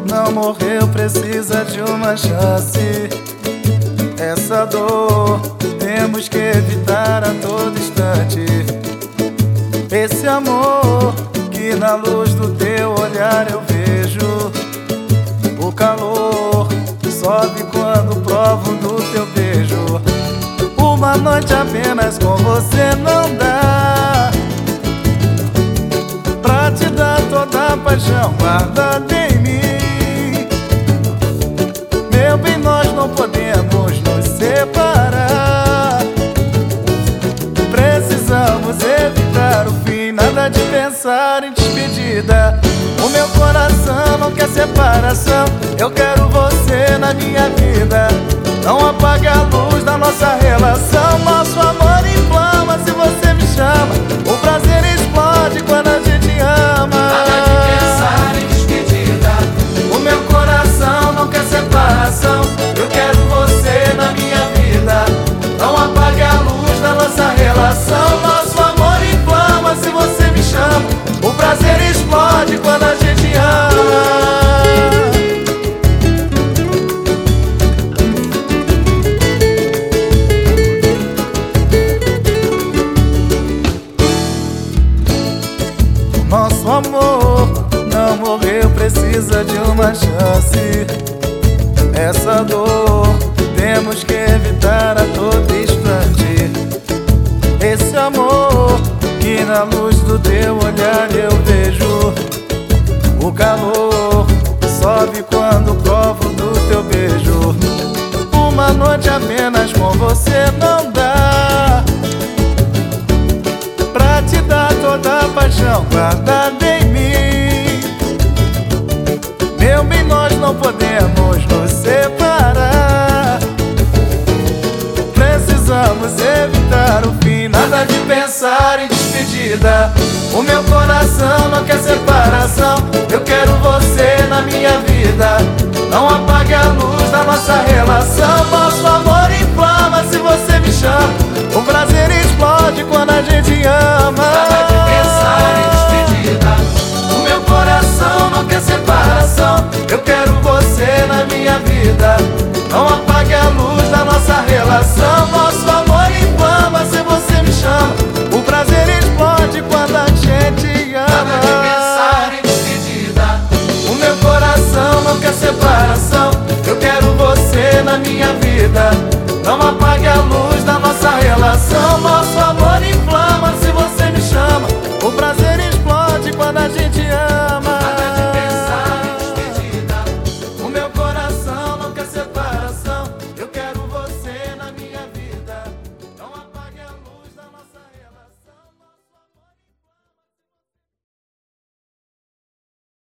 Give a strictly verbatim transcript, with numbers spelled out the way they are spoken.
não morreu, precisa de uma chance. Essa dor temos que evitar a todo instante. Esse amor que na luz do teu olhar eu vejo. O calor sobe quando provo do teu beijo. Uma noite apenas com você não dá pra te dar toda a paixão guardada em mim. Meu bem, nós não podemos nos separar. Precisamos evitar o fim, nada de pensar em despedida. O meu coração não quer separação, eu quero você na minha vida. Não apague a luz da nossa relação. Nosso amor inflama se você me chama. O prazer explode quando a gente ama. Nada de pensar em despedida. O meu coração não quer separação, eu quero você na minha vida. Não apague a luz da nossa relação. Nosso amor inflama se você me chama. O prazer explode quando a gente ama. Nosso amor não morreu, precisa de uma chance. Essa dor temos que evitar a todo instante. Esse amor que na luz do teu olhar eu vejo. O calor sobe quando provo do teu beijo. Uma noite apenas com você não dá pra te dar toda a paixão guardada em mim. Meu bem, nós não podemos nos separar. Precisamos evitar o fim, nada de pensar em despedida. O meu coração não quer separação,